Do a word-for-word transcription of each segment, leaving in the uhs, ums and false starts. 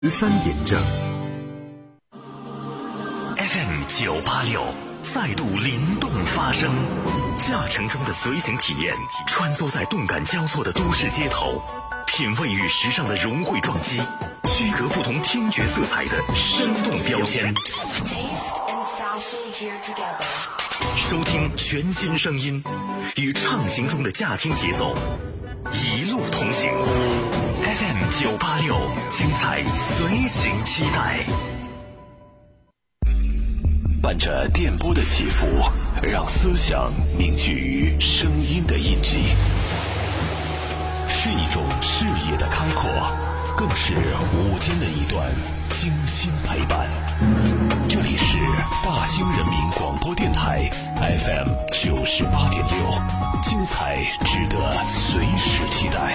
十三点正 F M 九八六再度灵动发声，驾乘中的随行体验，穿梭在动感交错的都市街头，品味与时尚的融汇撞击，区隔不同听觉色彩的生动标签。收听全新声音，与畅行中的驾听节奏，一路同行。F M 九八六，精彩随行期待。 伴着电波的起伏，让思想凝聚于声音的印记，是一种视野的开阔，更是午间的一段精心陪伴。这里是大兴人民广播电台 F M 九十八点六，精彩值得随时期待。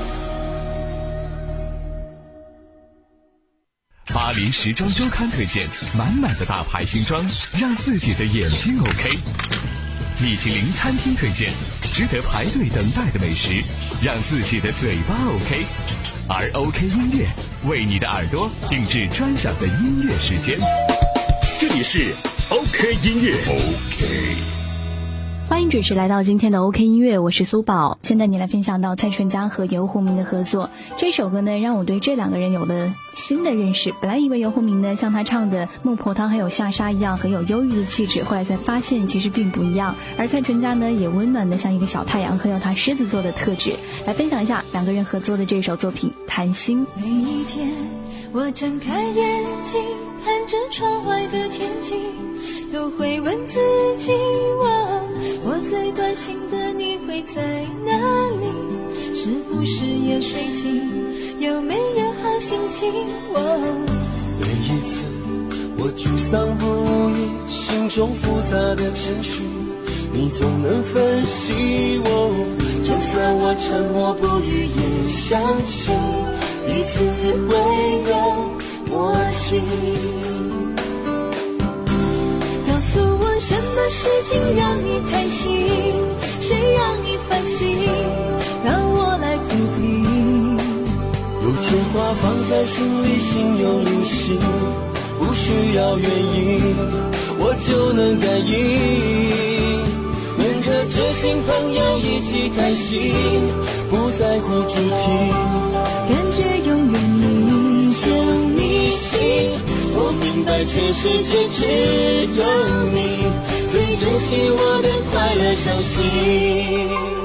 巴黎时装周刊推荐满满的大牌新装，让自己的眼睛 OK。米其林餐厅推荐值得排队等待的美食，让自己的嘴巴 OK。而 OK 音乐为你的耳朵定制专享的音乐时间。 这里是 OK 音乐 OK。 欢迎准时来到今天的 OK 音乐，我是苏宝。现在你来分享到蔡淳佳和游鸿明的合作，这首歌呢让我对这两个人有了新的认识。本来以为游鸿明呢像他唱的《孟婆汤》还有《下沙》一样很有忧郁的气质，后来才发现其实并不一样。而蔡淳佳呢也温暖的像一个小太阳，很有他狮子座的特质。来分享一下两个人合作的这首作品《谈心》。 每一天我睁开眼睛，看着窗外的天气，都会问自己，我我最关心的你会在哪里？是不是也睡醒？有没有好心情？我每一次我沮丧不已，心中复杂的情绪，你总能分析我。就算我沉默不语，也相信彼此会有默契。 什么事情让你开心？谁让你烦心？让我来抚平。 有些话放在心里，心有灵犀，不需要原因，我就能感应。能和知心朋友一起开心，不在乎主题， 感觉永远你就你心。 我明白全世界只有你最珍惜我的快乐伤心。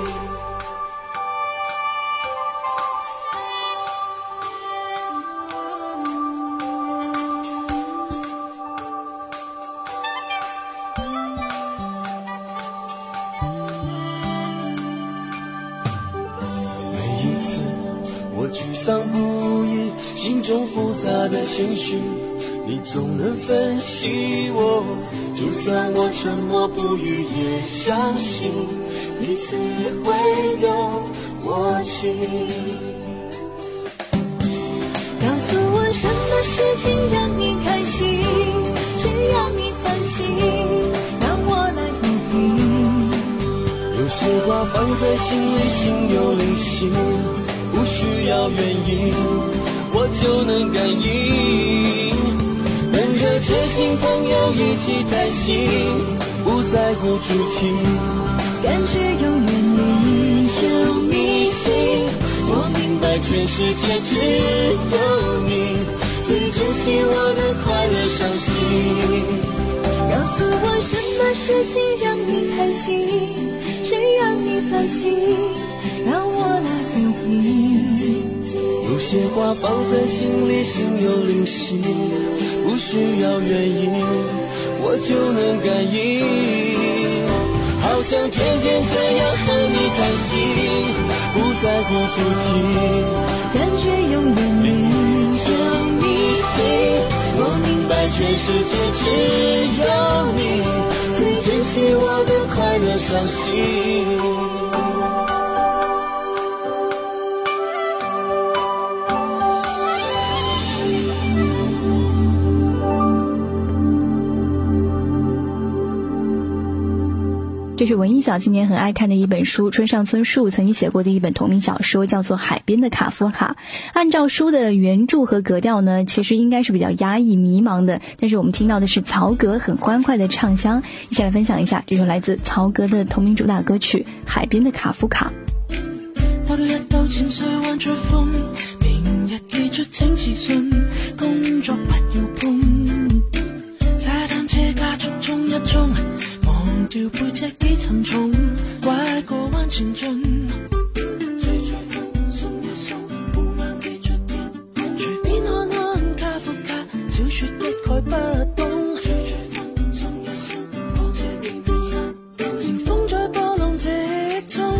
每一次我沮丧不已，心中复杂的情绪，你总能分析我。就算我沉默不语，也相信彼此会有默契。 告诉我什么事情让你开心，谁让你烦心，让我来抚平。 有些话放在心里，心有灵犀，不需要原因，我就能感应。能和知心朋友一起开心，不在乎主题， 感觉永远你就你心。 我明白全世界只有你最珍惜我的快乐伤心。 告诉我什么事情让你开心，谁让你烦心，让我来抚平。 有些话放在心里，心有灵犀，不需要原因，我就能感应。好想天天这样和你开心，不在乎主题， 感觉永远你就你心。我明白全世界只有你最珍惜我的快乐伤心。 这是文艺小青年很爱看的一本书，村上春树曾经写过的一本同名小说，叫做《海边的卡夫卡》。按照书的原著和格调呢，其实应该是比较压抑迷茫的，但是我们听到的是曹格很欢快的唱腔，一起来分享一下这首来自曹格的同名主打歌曲《海边的卡夫卡》。 跑到一兜淺水灣吹風，明日寄出請自信，工作不要碰，踩單車加速衝一衝，忘掉背脊幾沉重，拐個彎前進，吹吹風鬆一鬆，護眼飛出天空，隨便看看卡夫卡，小說一概不懂，吹吹風鬆一鬆，火車邊邊山，前風在波浪直衝。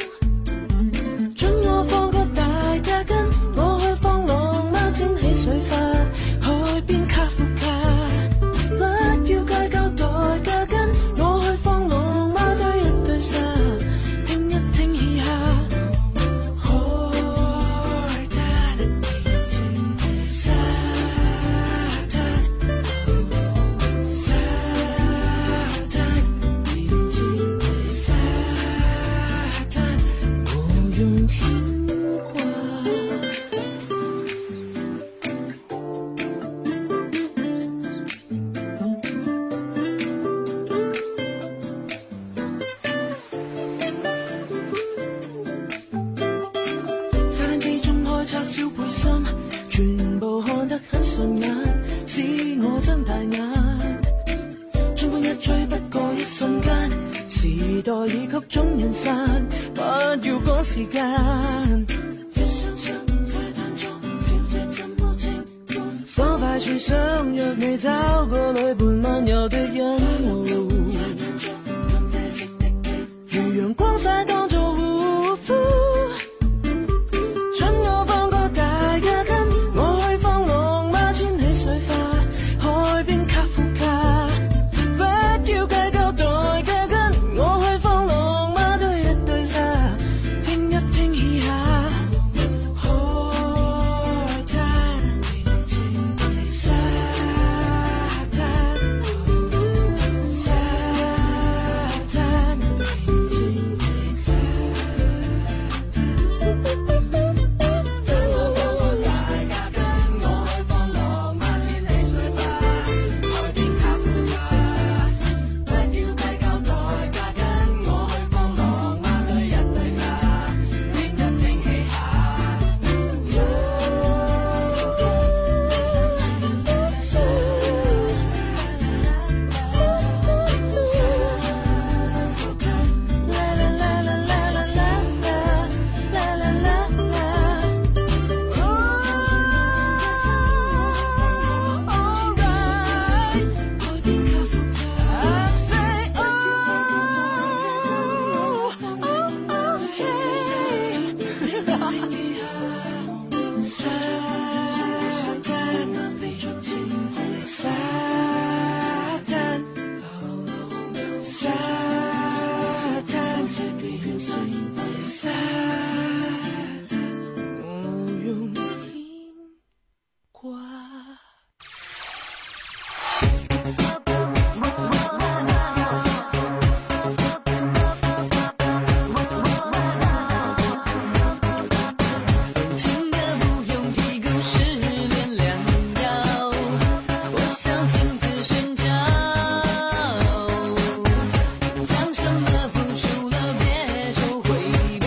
叉燒背心，全部看得很順眼，使我睜大眼。春風一吹，不過一瞬間，時代已曲終人散，不要趕時間。一雙雙晒淡妝，小姐怎麼稱呼？爽快處想約你找個女伴漫遊的人。晒淡妝，咁啡色的肌，如陽光曬當作護膚。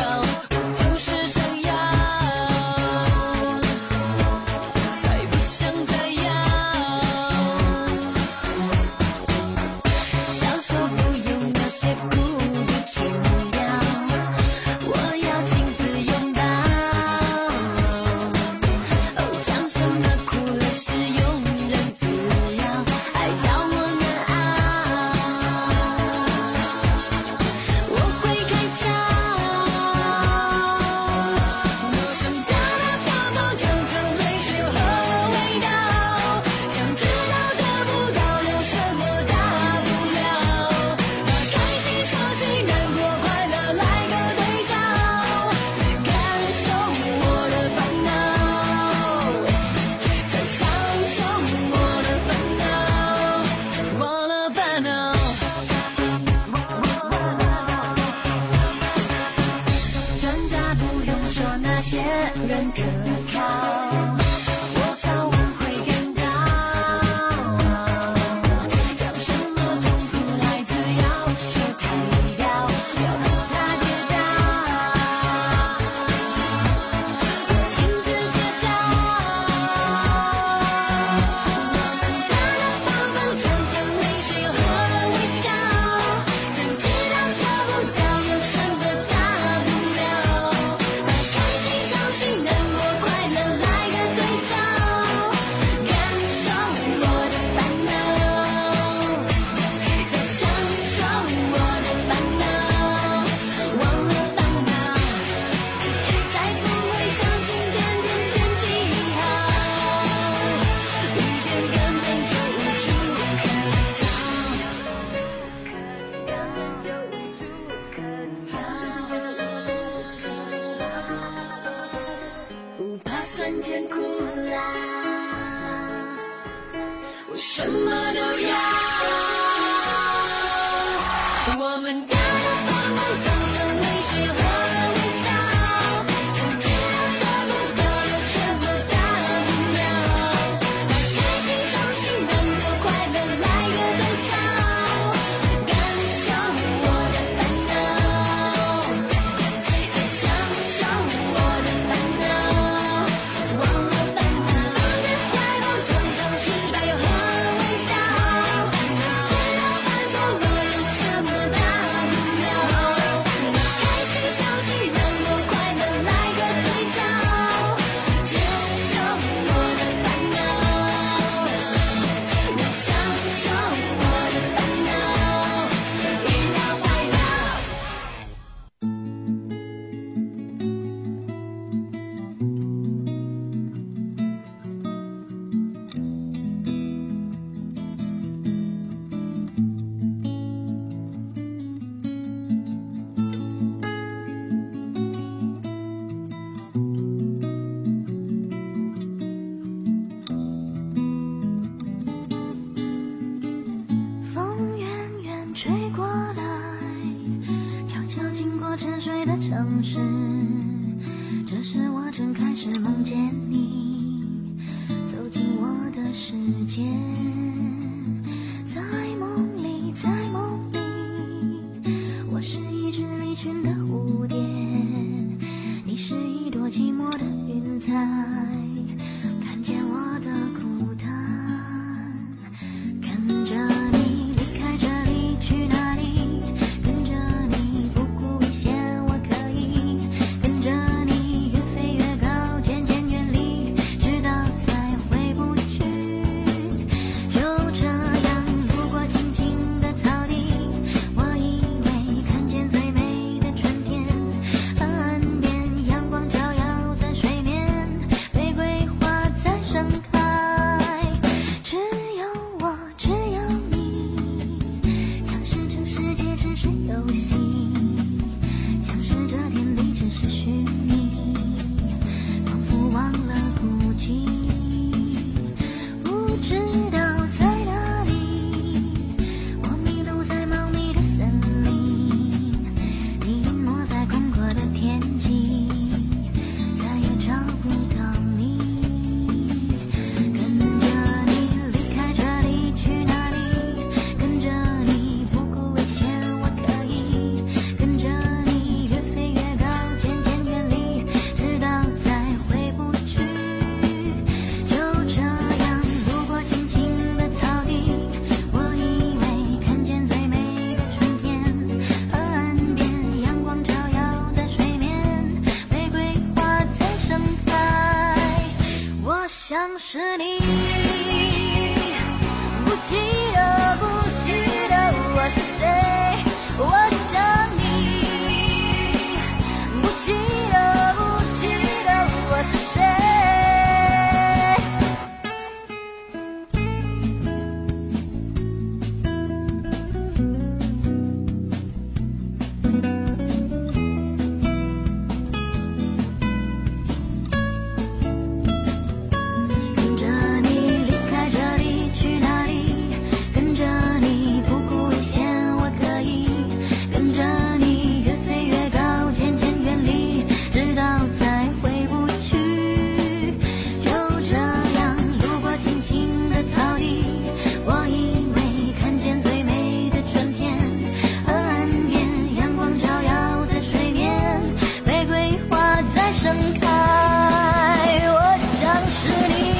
想什么都要。我们的方方正正理智和味道，想知道得不到有什么大不了？把开心伤心难过快乐来个对照，感受我的烦恼，再享受我的烦恼，忘了烦恼。放开怀抱尝尝失败又何味道？想知道犯错了有什么大不了？把开心伤心难过快乐来个对照，接受我的烦恼，能享受我的烦恼，遇到坏了。风远远吹过来，悄悄经过沉睡的城市。这时我正开始梦见你，走进我的世界。在梦里，在梦里，我是一只离群的蝴蝶，你是一朵寂寞的云彩。看见我的孤单，跟着你离开这里去哪里？跟着你不顾危险，我可以跟着你越飞越高，渐渐远离，直到再回不去。就这样路过静静的草地，我以为看见最美的春天。岸边阳光照耀在水面，玫瑰花在盛开，只有我，只有你，像是这世界只是游戏，像是这天地只是虚拟，仿佛忘了孤寂，不知道在哪里，我迷路在茂密的森林，你隐没在空阔的天际，再也找不到你。跟着你离开这里去哪里？跟着你不顾危险，我可以跟着你越飞越高，渐渐远离，直到再回不去。就这样路过静静的草地，我以为看见最美的春天。河岸边阳光照耀在水面，玫瑰花在盛开，我想是你，不记得，不记得我是谁，我想你，不记得，不记得我是谁。跟着你离开这里去哪里？跟着你不顾危险，我可以跟着你越飞越高，渐渐远离，直到再回不去。就这样路过静静的草地，我以为看见最美的春天。河岸边阳光照耀在水面，玫瑰花在盛开，我想是你，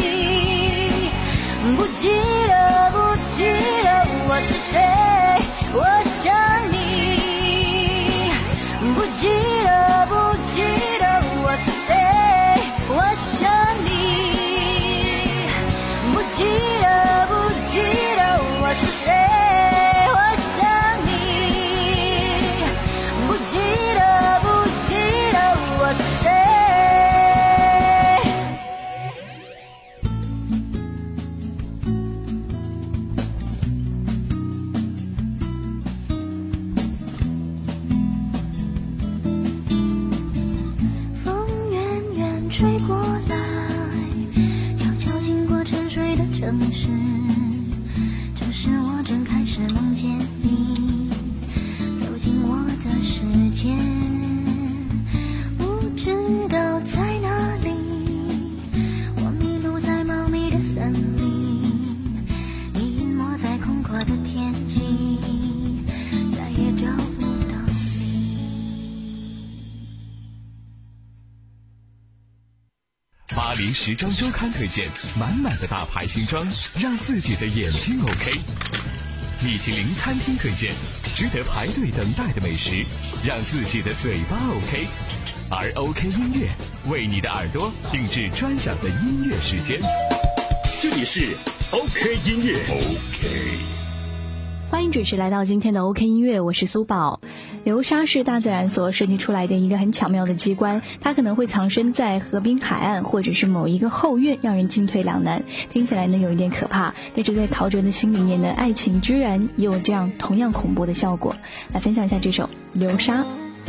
不记得，不记得我是谁，我想你，不记得，不记得我是谁，我想你，不记得，不记得我是谁，我想你，不记得，不记得我是谁。风远远吹过来，悄悄经过沉睡的城市，这时我正开始梦见你走进我的世界，不知道在哪里，我迷路在茂密的森林，你隐没在空阔的天际，再也找不到巴黎时装周刊推荐满满的大牌新装，让自己的眼睛 OK。米其林餐厅推荐值得排队等待的美食，让自己的嘴巴 OK。而 OK 音乐为你的耳朵定制专享的音乐时间。 这里是 OK 音乐 OK。 欢迎准时来到今天的 OK 音乐，我是苏宝。流沙是大自然所设计出来的一个很巧妙的机关，它可能会藏身在河滨海岸或者是某一个后院，让人进退两难。听起来呢有一点可怕，但是在陶喆的心里面呢，爱情居然也有这样同样恐怖的效果。来分享一下这首《流沙》。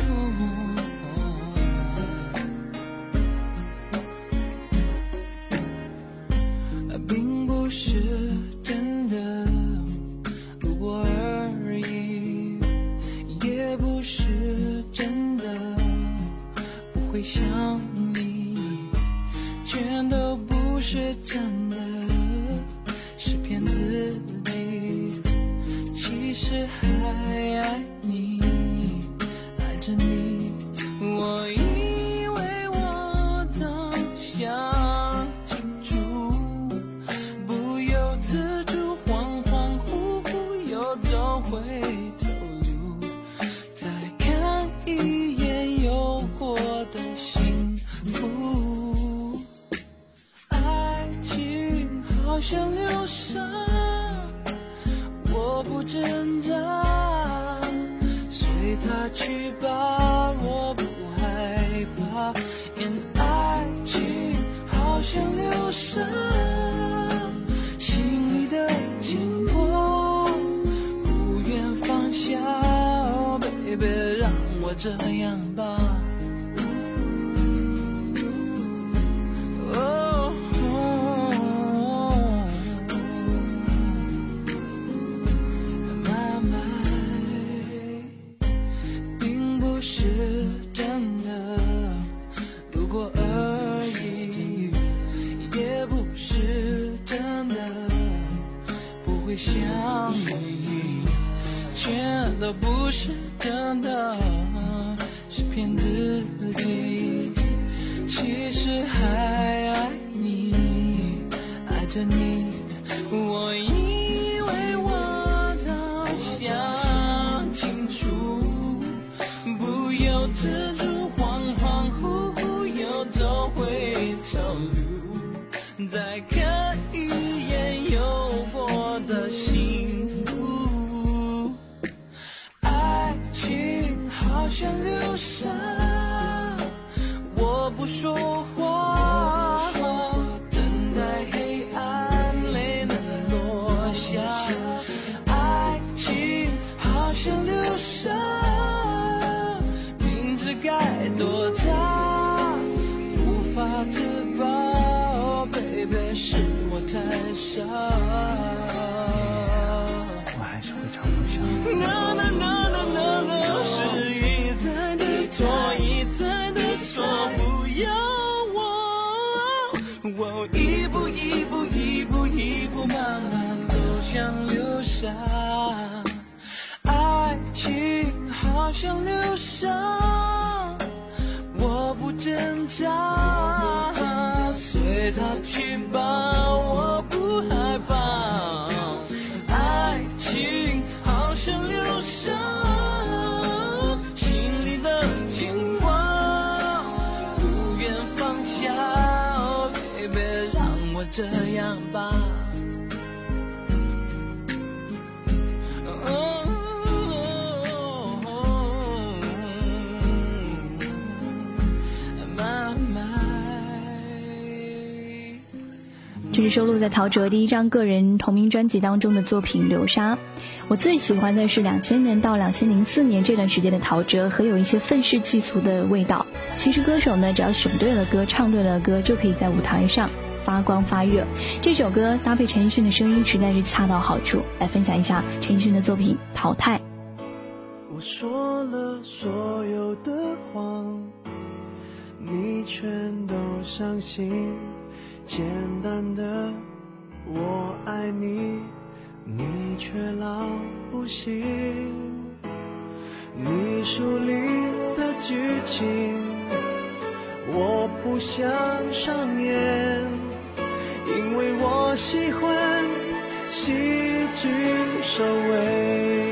并不是真的路过而已，也不是真的不会想你，全都不是真的，是骗自己，其实还爱你，爱着你。我以为我早想清楚，不由自主恍恍惚惚又走回头路，再看一眼有过的幸福。爱情好像流沙，我不挣扎，随它去吧，我不害怕。因爱情好像流沙，心里的牵挂不愿放下。Oh baby， 让我这样吧。Oh, my my， 并不是真的路过而已，也不是真的不会想你，全都不是真的，是骗自己，其实还爱你，爱着你。我以为我早想清楚，不由自主恍恍惚惚又走回头路，再看一眼有过的幸福。爱情好像流沙，我不说话，等待黑暗泪能落下。爱情好像流沙，明知该躲它，无法自拔。Oh baby， 是我太傻，我还是会常常想你。No no no no no no， 是一再的错，一再的错，不要我，我一步一步一步一步慢慢走向流沙。爱情好像流沙，我不挣扎，随它去吧，我不害怕。爱情好像流沙，心里的牵挂不愿放下。Oh baby， 让我这样吧。 这是收录在陶喆第一张个人同名专辑当中的作品《流沙》。我最喜欢的是两千年到两千零四年这段时间的陶喆，和有一些愤世嫉俗的味道。其实歌手呢，只要选对了歌，唱对了歌，就可以在舞台上发光发热。这首歌搭配陈奕迅的声音实在是恰到好处，来分享一下陈奕迅的作品《淘汰》。 我说了所有的谎，你全都相信，简单的我爱你，你却老不信。你书里的剧情我不想上演，因为我喜欢戏剧收尾。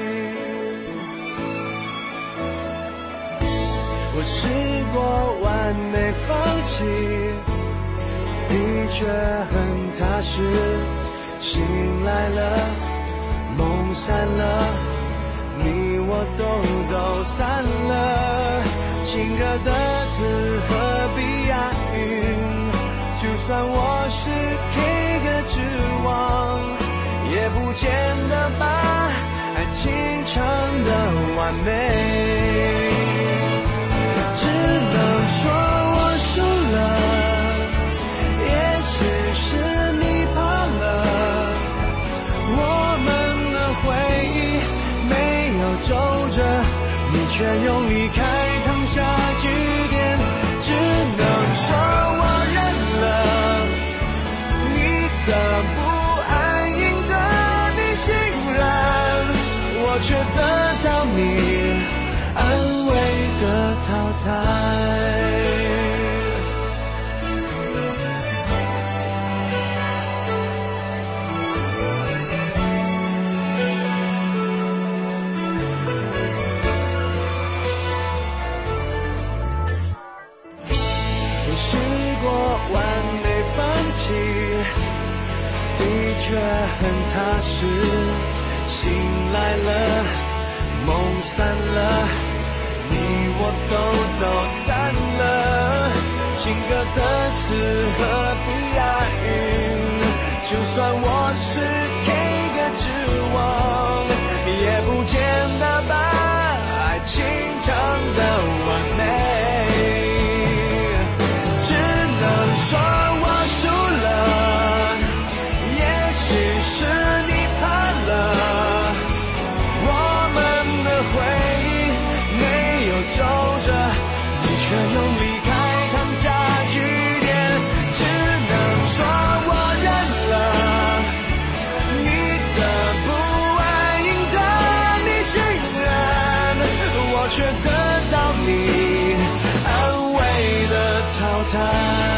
我试过完美放弃，的确很踏实，醒来了，梦散了，你我都走散了，情歌的字何必押韵，就算我是 K 歌之王，也不见得把爱情唱得完美，只能说我输了，也许是你怕了，我们的回忆没有皱着，你却用离开烫下句点，只能说我认了，你的不安赢得你信任，我却得到你安慰的淘汰。我试过完美放弃，的确很踏实，醒来了，梦散了，你我都走散了，情歌的词何必押韵，就算我是 K 歌之王，也不见得把爱情唱得完美，只能说我输了，也许是你怕了，我们的回忆没有皱着，你却用离开烫下句点，只能说我认了，你的不安赢得你信任，我却得到你安慰的淘汰。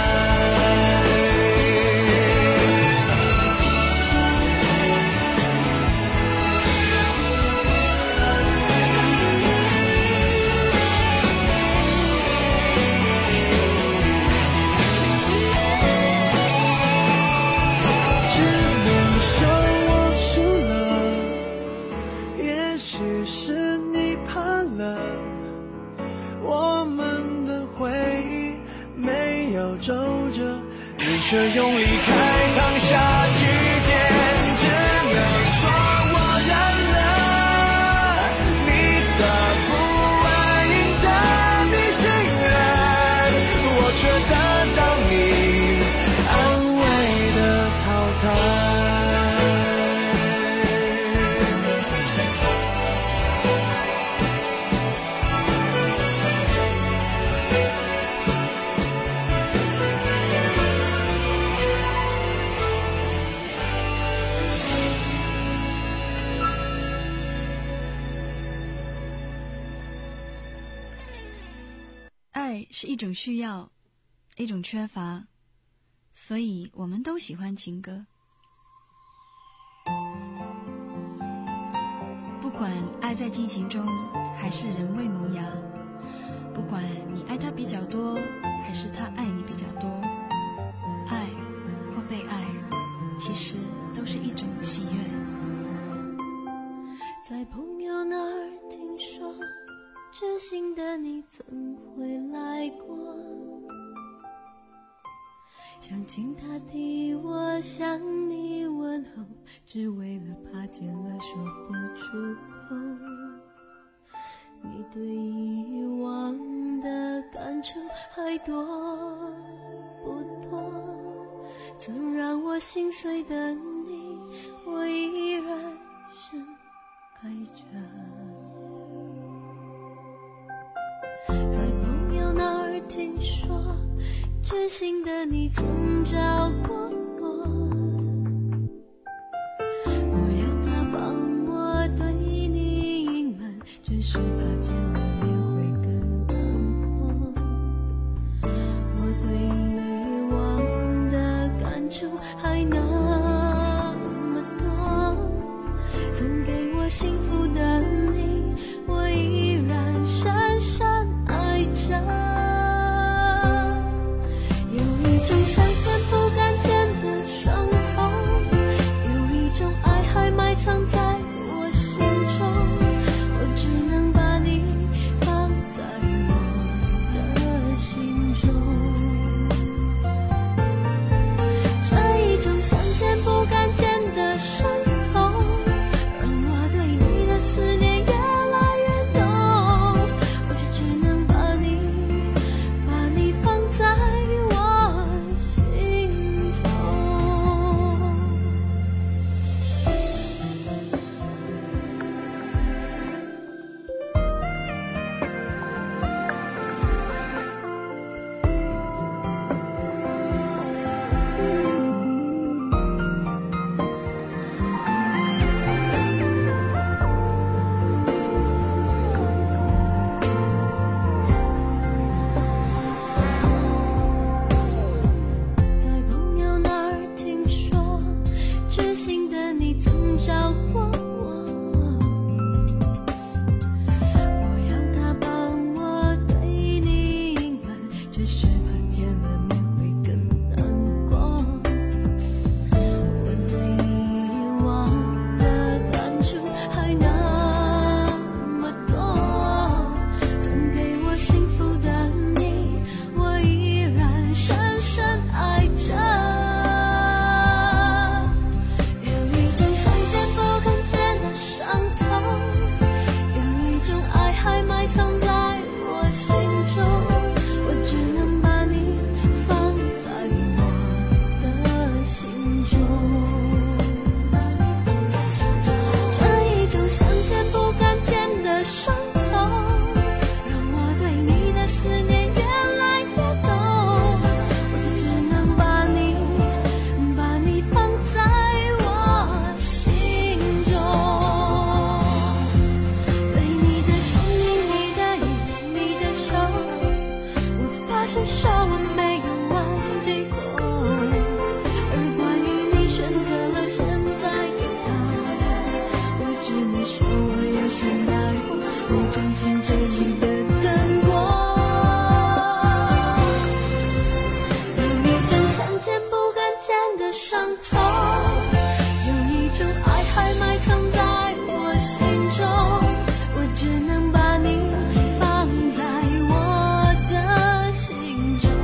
却用离开烫下句点，只能说我认了，你的不安赢得你信任，我却得到你安慰的淘汰。 爱是一种需要，一种缺乏，所以我们都喜欢情歌。不管爱在进行中，还是仍未萌芽，不管你爱他比较多，还是他爱你比较多，爱或被爱，其实都是一种喜悦。 在朋友那儿听说，知心的你曾回来过，想请他替我向你问候，只为了怕见了说不出口。你对以往的感触还多不多？ 曾让我心碎的你，我依然深爱着。在朋友那儿听说，知心的你曾找过我，我要他帮我对你隐瞒，只是怕见了面会更难过。我对以往的感触还那么多，曾给我幸福的你，我依然深深爱着。有一种想见不敢见的伤痛，有一种爱还埋藏在我心中，我只能把你放在我的心中。这一种想见不敢见的伤痛，让我对你的思念越来越浓，我却只能把你把你放在我心中。在朋友那儿听说，知心的你曾找过我，我要他帮我对你隐瞒，只是怕见了面会更难过。我对以往的感触还那么多，曾给我幸福的你，我依然深深爱着。有一种想见不敢见的伤痛，有一种爱还埋藏在我心中，我只能把你放在我的心中。这一种想见不敢见的伤痛，让我对你的思念越来越浓，我就只能把你把你放在我心中。对你的声音，你的影，你的手，我发誓说我没有忘记过。而关于你选择了现在的他，我只能说我有些难过，我真心真意的等过。有一种想见不敢见的伤痛，有一种爱还埋藏在我心中，我只能把你放在我的心中。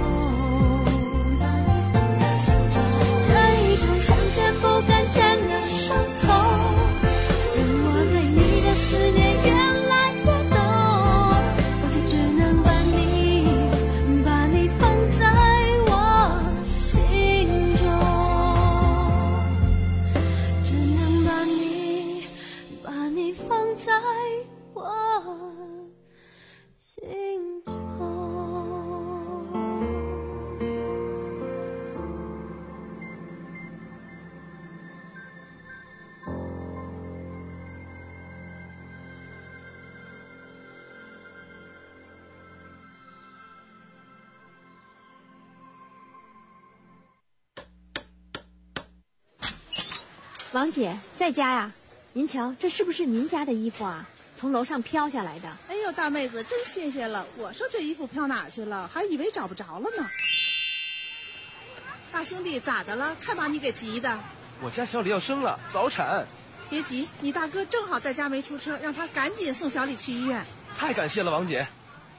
这一种想见不敢见的伤痛，让我对你的思念越来越浓，我就只能把你把你放在我心中，只能把你把你放在我心中。 王姐在家呀？您瞧，这是不是您家的衣服啊？从楼上飘下来的。 哎呦，大妹子真新鲜了！我说这衣服飘哪去了，还以为找不着了呢。大兄弟，咋的了？看把你给急的。 我家小李要生了，早产。 别急，你大哥正好在家没出车，让他赶紧送小李去医院。 太感谢了，王姐。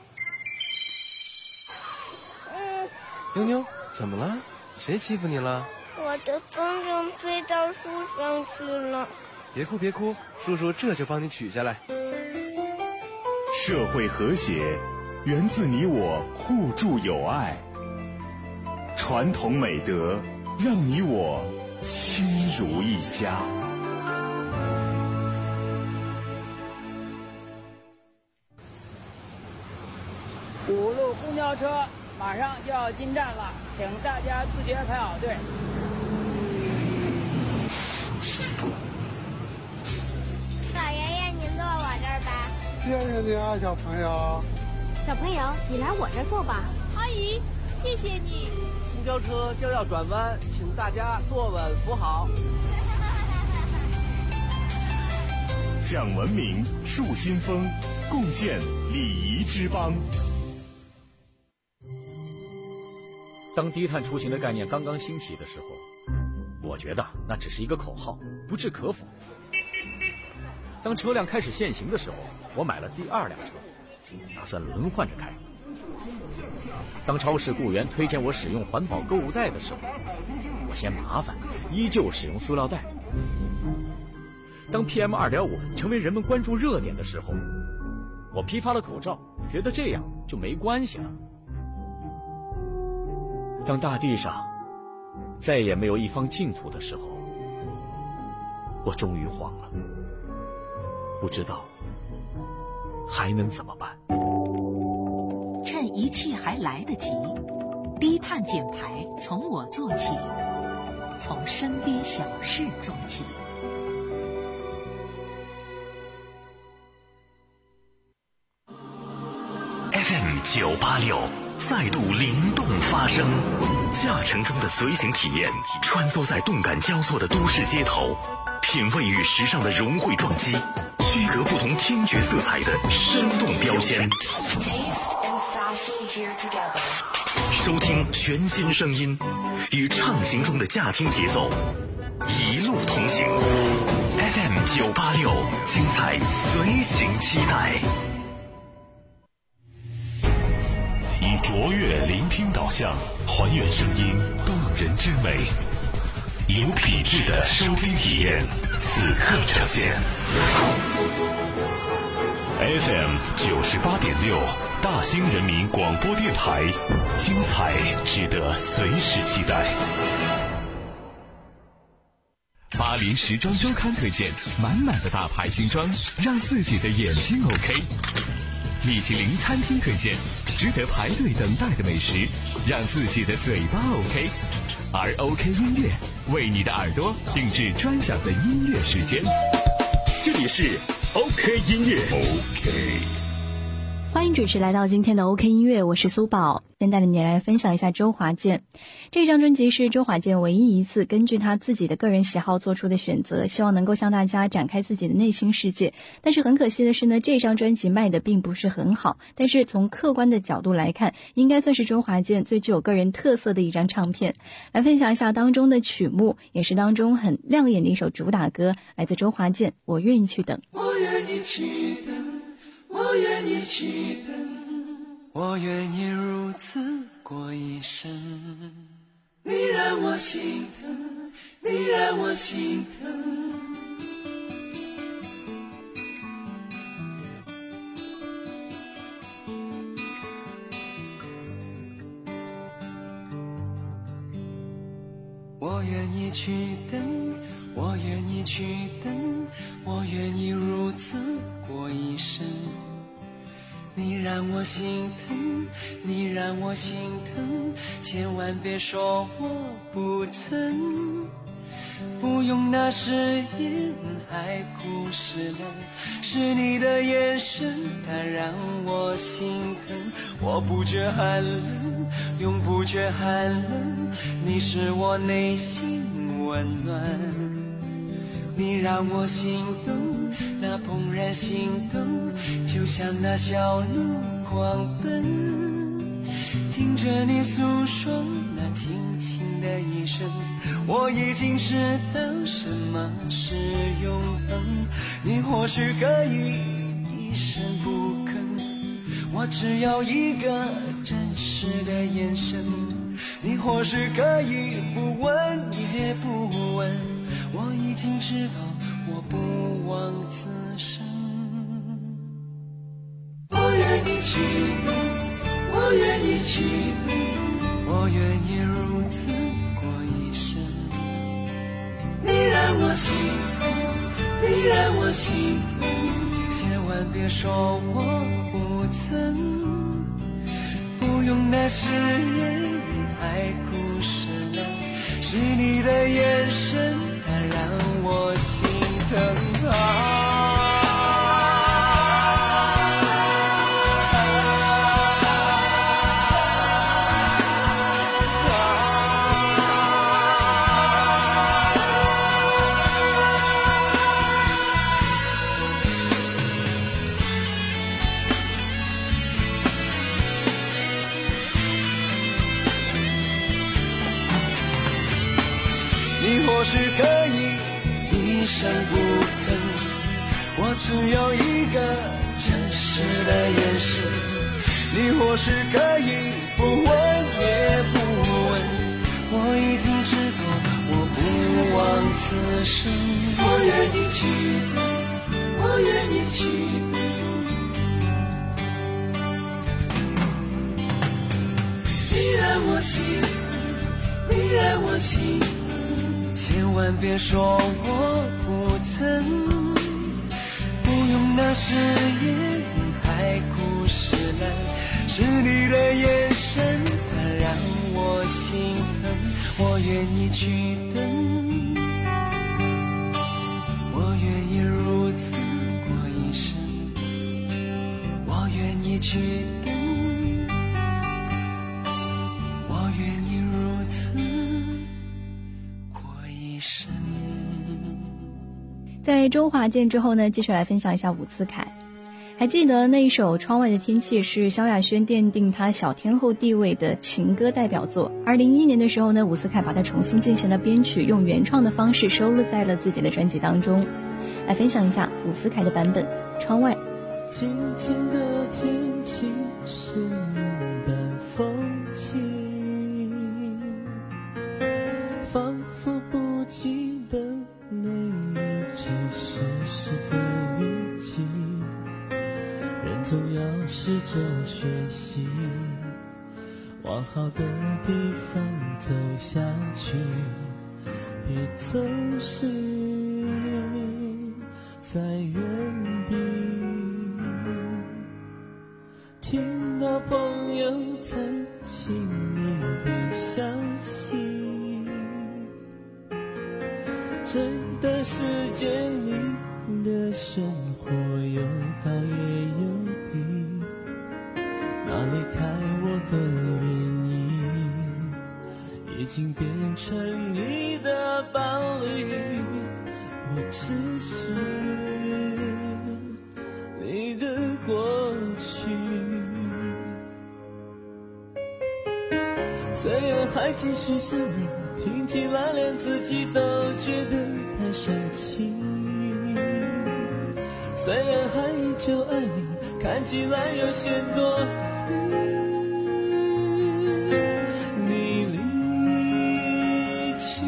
嗯， 妞妞，怎么了？谁欺负你了？ 我的风筝飞到树上去了。 别哭别哭，叔叔这就帮你取下来。 社会和谐源自你我互助友爱，传统美德让你我亲如一家。 五路公交车马上就要进站了，请大家自觉排好队。 老爷爷，您坐我这儿吧。 谢谢你啊，小朋友。 小朋友，你来我这儿坐吧。 阿姨，谢谢你。 公交车就要转弯，请大家坐稳扶好。 讲文明，树新风，共建礼仪之邦。 当低碳出行的概念刚刚兴起的时候，我觉得那只是一个口号，不置可否。当车辆开始限行的时候，我买了第二辆车，打算轮换着开。当超市雇员推荐我使用环保购物袋的时候，我嫌麻烦，依旧使用塑料袋。当 P M 二点五 成为人们关注热点的时候，我批发了口罩，觉得这样就没关系了。当大地上再也没有一方净土的时候，我终于慌了，不知道还能怎么办。 趁一切还来得及，低碳减排从我做起，从身边小事做起。 F M 九八六再度灵动发声，驾乘中的随行体验，穿梭在动感交错的都市街头，品味与时尚的融汇撞击，区隔不同听觉色彩的生动标签。收听全新声音，与畅行中的驾听节奏，一路同行。F M 九八六，精彩随行期待。 以卓越聆听导向，还原声音动人之美，有品质的收听体验，此刻呈现。F M 九十八点六，大兴人民广播电台，精彩值得随时期待。 巴黎时装周刊推荐，满满的大牌新装，让自己的眼睛 OK。米其林餐厅推荐，值得排队等待的美食，让自己的嘴巴 OK。而 OK 音乐为你的耳朵定制专享的音乐时间。这里是 OK 音乐 OK。 欢迎准时来到今天的 OK 音乐，我是苏宝。先带着你来分享一下周华健。这张专辑是周华健唯一一次根据他自己的个人喜好做出的选择，希望能够向大家展开自己的内心世界。但是很可惜的是呢，这张专辑卖的并不是很好，但是从客观的角度来看，应该算是周华健最具有个人特色的一张唱片。来分享一下当中的曲目，也是当中很亮眼的一首主打歌，来自周华健，我愿意去等。 我愿意去等，我愿意去等，我愿意如此过一生。你让我心疼，你让我心疼。我愿意去等，我愿意去等，我愿意如此过一生。你让我心疼，你让我心疼，千万别说我不曾。不用那誓言海枯石烂，是你的眼神它让我心疼。我不觉寒冷，永不觉寒冷，你是我内心温暖。你让我心动，那怦然心动，就像那小鹿狂奔。听着你诉说那轻轻的一声，我已经知道什么是永恒。你或许可以一声不吭，我只要一个真实的眼神。你或许可以不问也不问，我已经知道我不枉此生。我愿意去等，我愿意去等，我愿意如此过一生。 我幸福，你让我幸福， 千万别说我不曾，不用那誓言太苦实了，是你的眼神它让我心疼啊。或许可以一声不吭，我只有一个真实的眼神。你或许可以不问也不问，我已经知道我不枉此生。 我愿意去，我愿意去，你让我幸福，你让我幸福， 千万别说我不曾，不用那誓言太苦实了，是你的眼神它让我心疼。我愿意去等，我愿意如此过一生，我愿意去等，我愿意如此在周华健之后呢，继续来分享一下伍思凯。还记得那一首《窗外的天气》是萧亚轩奠定她小天后地位的情歌代表作。二零一一年的时候呢，伍思凯把它重新进行了编曲，用原创的方式收录在了自己的专辑当中。来分享一下伍思凯的版本《窗外》。 今天的天气是淡风轻，仿佛不记得那一句湿湿的语气，人总要试着学习，往好的地方走下去，别总是在原地。听到朋友谈起你的消息，这段时间你的生活有高也有低，那离开我的原因已经变成你的伴侣，我只是你的过去。虽然还继续想你，听起来连自己都觉得太煽情，虽然还依旧爱你，看起来有些多你离去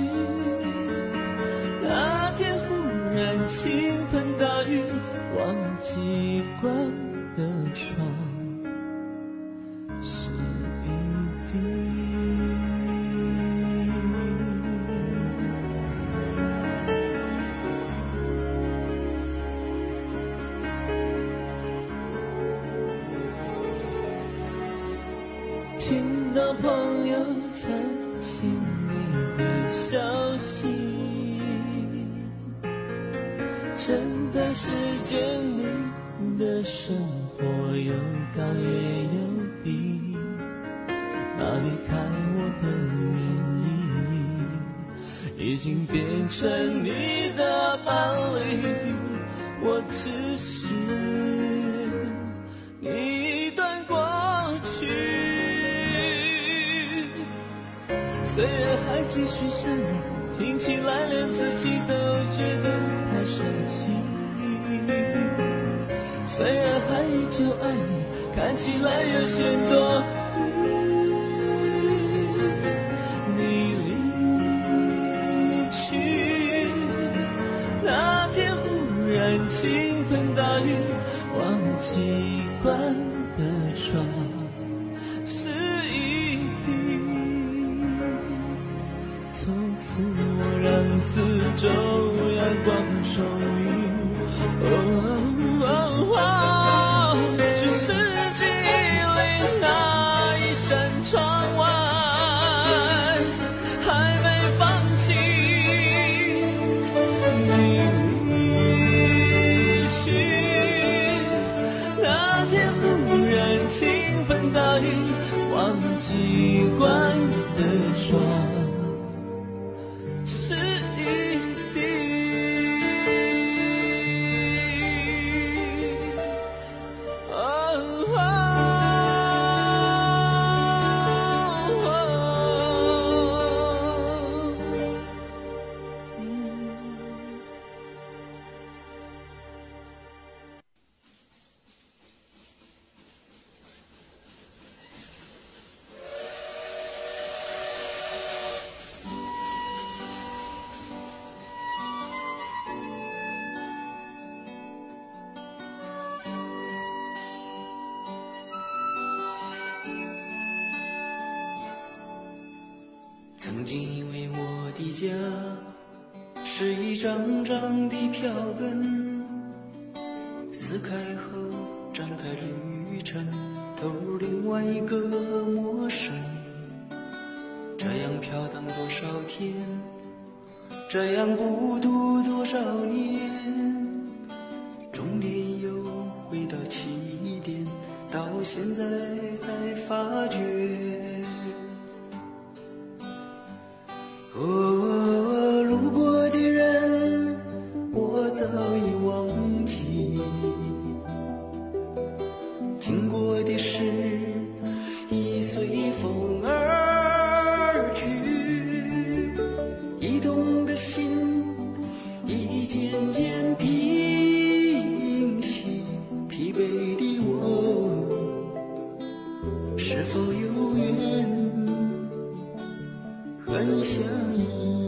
那天忽然倾盆大雨，忘记关的窗是一滴。听到朋友谈起你的消息，这段时间你的生活有高也有低，那离开我的原因已经变成你的伴侣，我只是一段过去。虽然还继续想你，听起来连自己都觉得太煽情，虽然还依旧爱你，看起来有些多你离去那天忽然倾盆大雨，忘记关的窗是一滴，从此我让四周曾经以为我的家是一张张的票根，撕开后展开旅程，投入另外一个陌生。这样飘荡多少天，这样孤独多少年，终点又回到起点，到现在才发觉。哦，路过的人我早已忘记，经过的事已随风而去，移动的心已渐渐平息，疲惫的我是否有缘和你相依？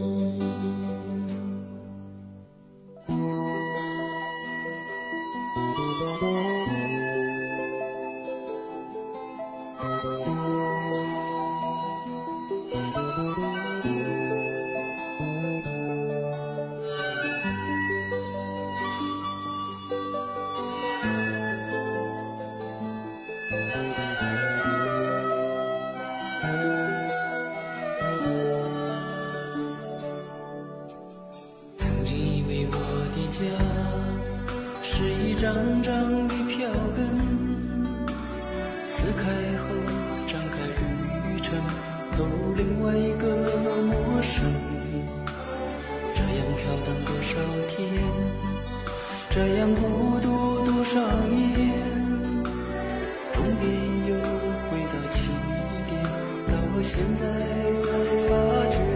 是一张张的票根，撕开后展开旅程，投入另外一个陌生。这样飘荡多少天，这样孤独多少年，终点又回到起点，到现在才发觉。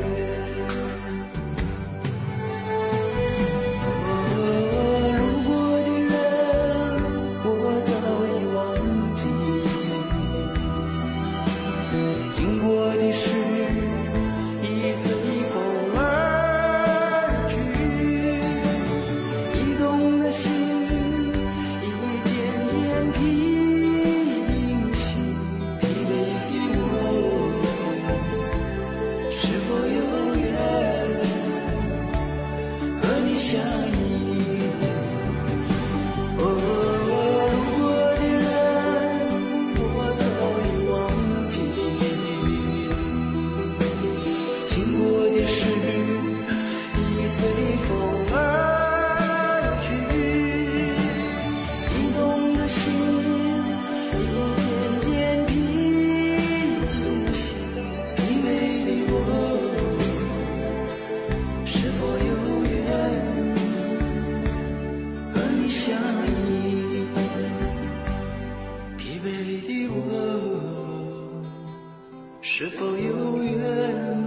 是否有缘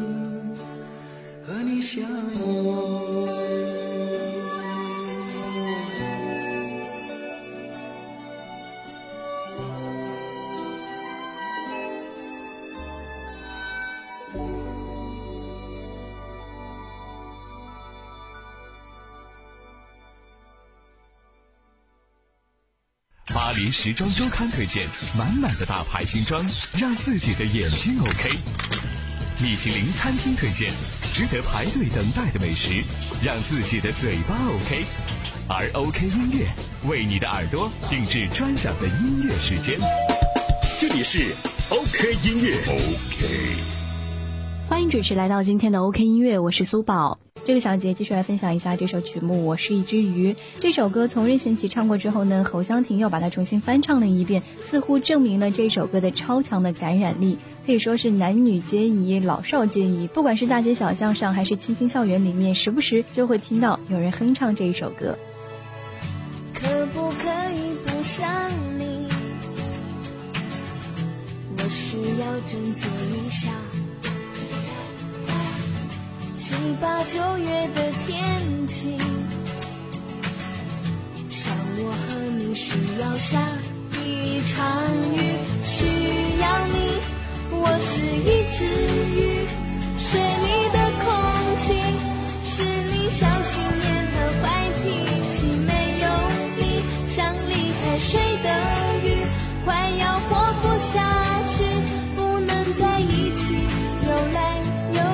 和你相依？ 巴黎时装周刊推荐满满的大牌新装，让自己的眼睛 OK。米其林餐厅推荐值得排队等待的美食，让自己的嘴巴 OK。而 OK 音乐为你的耳朵定制专享的音乐时间。这里是 OK 音乐 OK。 欢迎准时来到今天的 OK 音乐，我是苏宝。这个小节继续来分享一下这首曲目《我是一只鱼》。这首歌从任贤齐唱过之后呢，侯湘婷又把它重新翻唱了一遍，似乎证明了这首歌的超强的感染力，可以说是男女皆宜，老少皆宜。不管是大街小巷上还是青青校园里面，时不时就会听到有人哼唱这一首歌。 可不可以不想你，我需要振作一下。七八九月的天气，像我和你需要下一场雨，需要你，我是一只鱼，水里的空气是你小心眼和坏脾气，没有你像离开水的鱼，快要活不下去，不能在一起游来游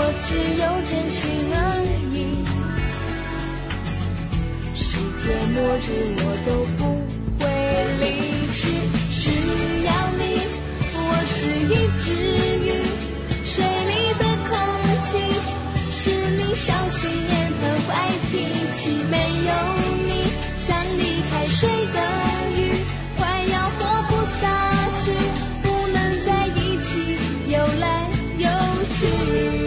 我只有真心而已。世界末日我都不会离去，需要你，我是一只鱼，水里的空气是你小心眼和坏脾气，没有你像离开水的鱼，快要活不下去，不能在一起游来游去。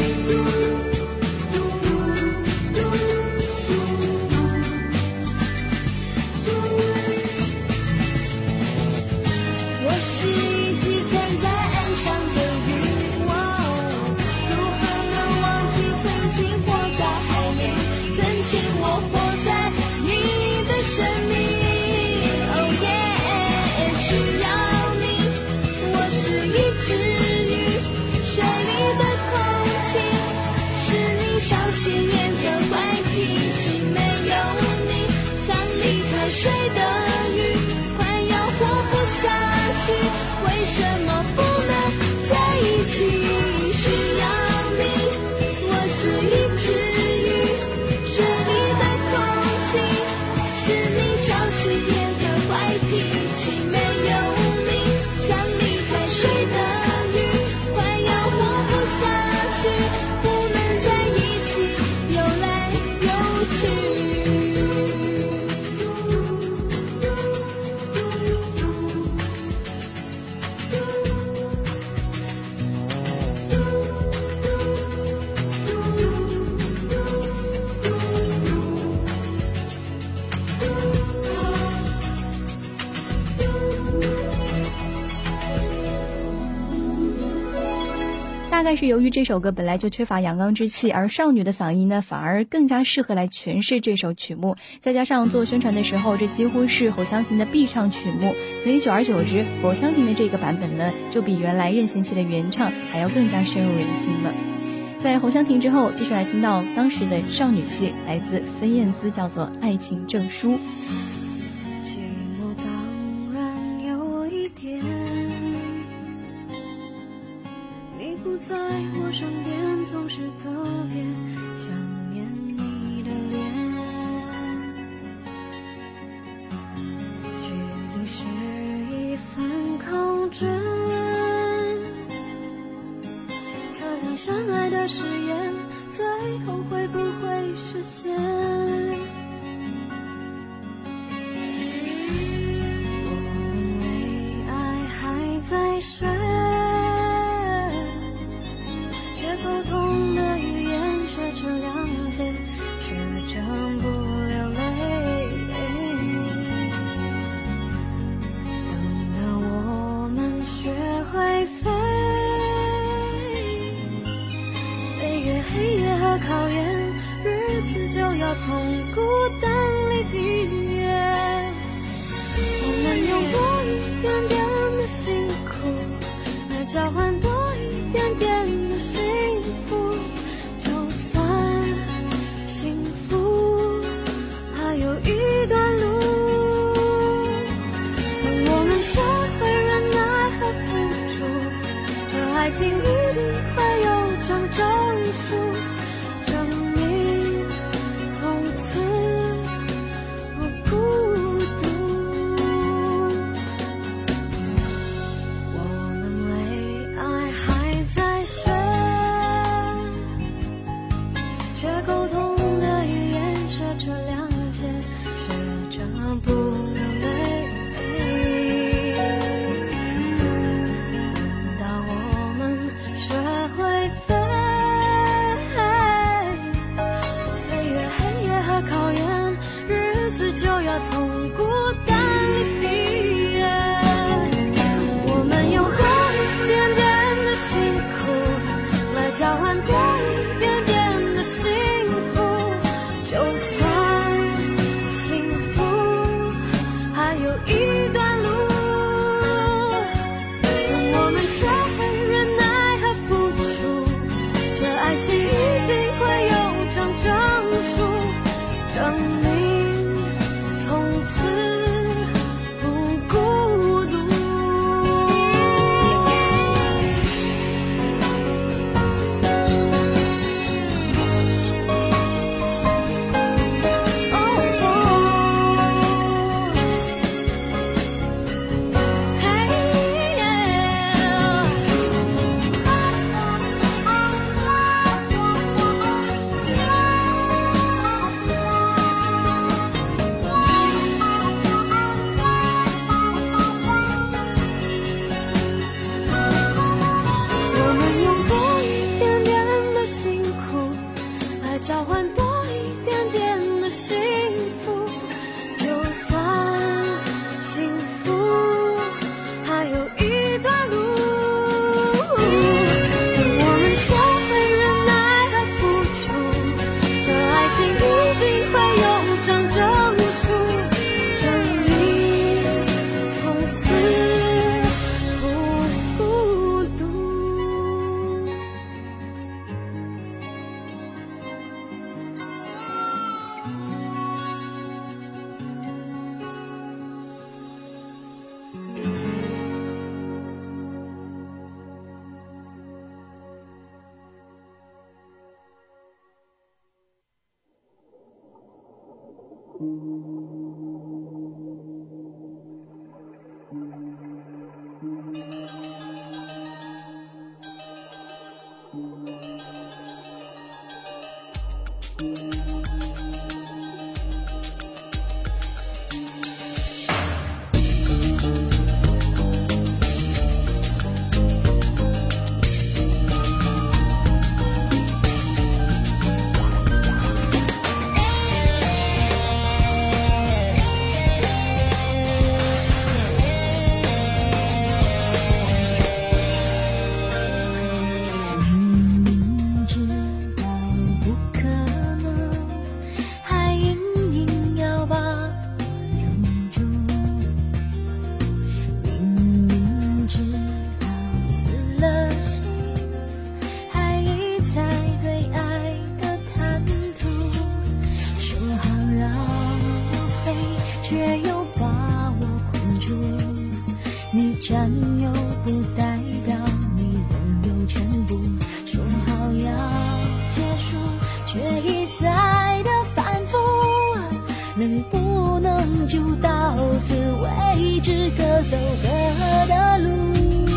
我是一只站在岸上的鱼，如何能忘记曾经活在海里，曾经我活在你的生命。Oh yeah， 需要你，我是一只鱼，水里的空气是你小心眼的坏脾气，没有你像离开水的鱼，快要活不下去，为什么不能在一起？需要你，我是一只鱼，水里的空气是你小心眼的坏脾气，没有你像离开水的鱼，快要活不下去，不能在一起游来游去。 大概是由于这首歌本来就缺乏阳刚之气，而少女的嗓音呢反而更加适合来诠释这首曲目，再加上做宣传的时候这几乎是侯湘婷的必唱曲目，所以久而久之侯湘婷的这个版本呢就比原来任贤齐的原唱还要更加深入人心了。在侯湘婷之后继续来听到当时的少女系，来自孙燕姿，叫做《爱情证书》。 寂寞当然有一点，你不在我身边，总是特别想念你的脸，距离是一份考卷，测量相爱的誓言，最后会不会实现？我们为爱还在学，学沟通的语言，学着谅解，学着不流泪。等到我们学会飞，飞越黑夜和考验，日子就要从孤单里毕业。我们用多一点点的辛苦来交换多一点点的幸福，就算幸福还有一段路。等我们学会忍耐和付出，这爱情一定会有张证书，证明从此不孤独。我们为爱还在学，学沟通的语言，学着谅解，学着不流泪。等到我们学会飞， 占有不代表你拥有全部，说好要结束，却一再的反复，能不能就到此为止，各走各的路。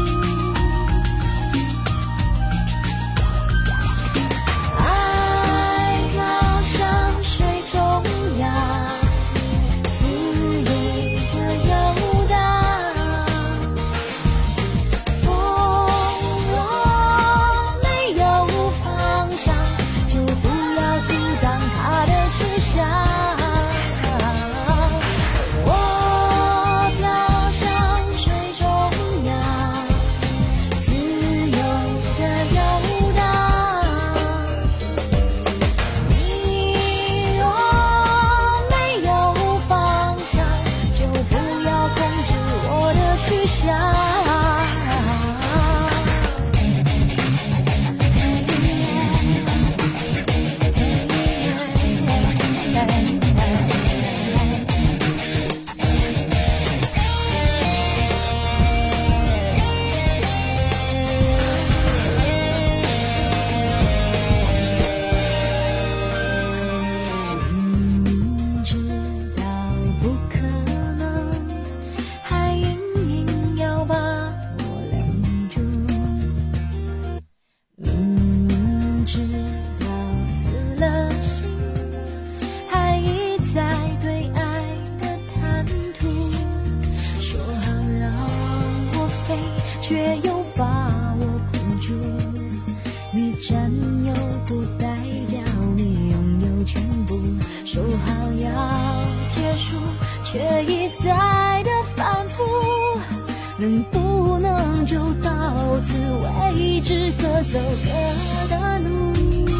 却一再的反复，能不能就到此为止，各走各的路。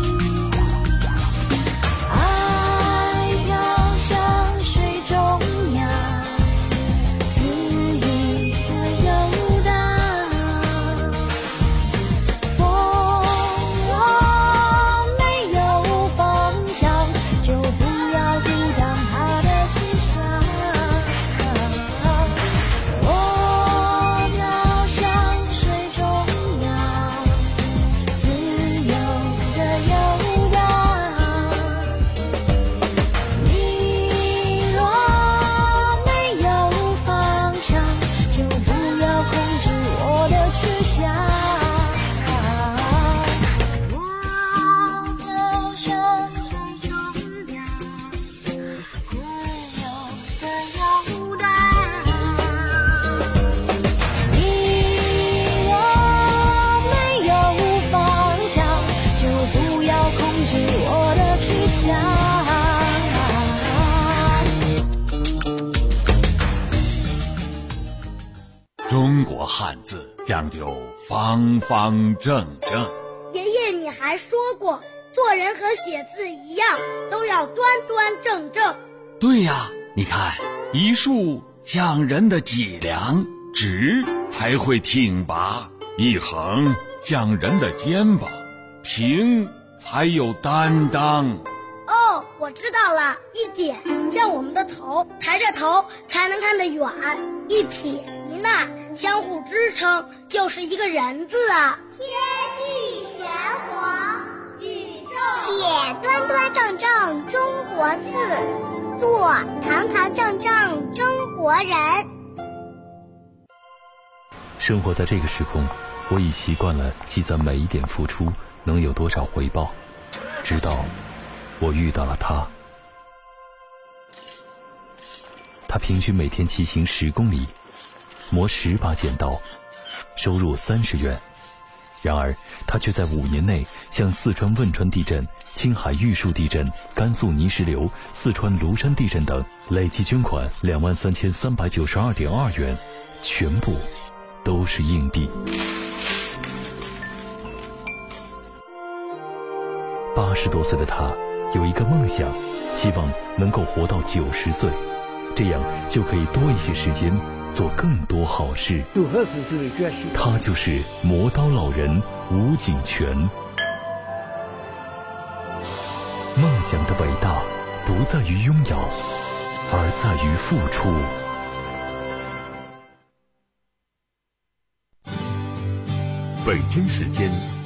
爱飘向水中央，恣意的游荡，风若没有方向，就不要阻挡它的去向。 中国汉字讲究方方正正。 爷爷，你还说过，做人和写字一样，都要端端正正。 对呀，你看，一竖讲人的脊梁，直才会挺拔；一横讲人的肩膀，平才有担当。 哦，我知道了，一点像我们的头，抬着头才能看得远；一撇一捺相互支撑，就是一个人字啊。 天地玄黄，宇宙写端端正正中国字， 做堂堂正正中国人。 生活在这个时空，我已习惯了计算每一点付出能有多少回报，直到我遇到了他。他平均每天骑行十公里，磨十把剪刀，收入三十元。然而他却在五年内向四川汶川地震、青海玉树地震、甘肃泥石流、四川庐山地震等累计捐款两万三千三百九十二点二元，全部都是硬币。八十多岁的他有一个梦想，希望能够活到九十岁，这样就可以多一些时间做更多好事。他就是磨刀老人吴景全。梦想的伟大不在于拥有，而在于付出。 北京时间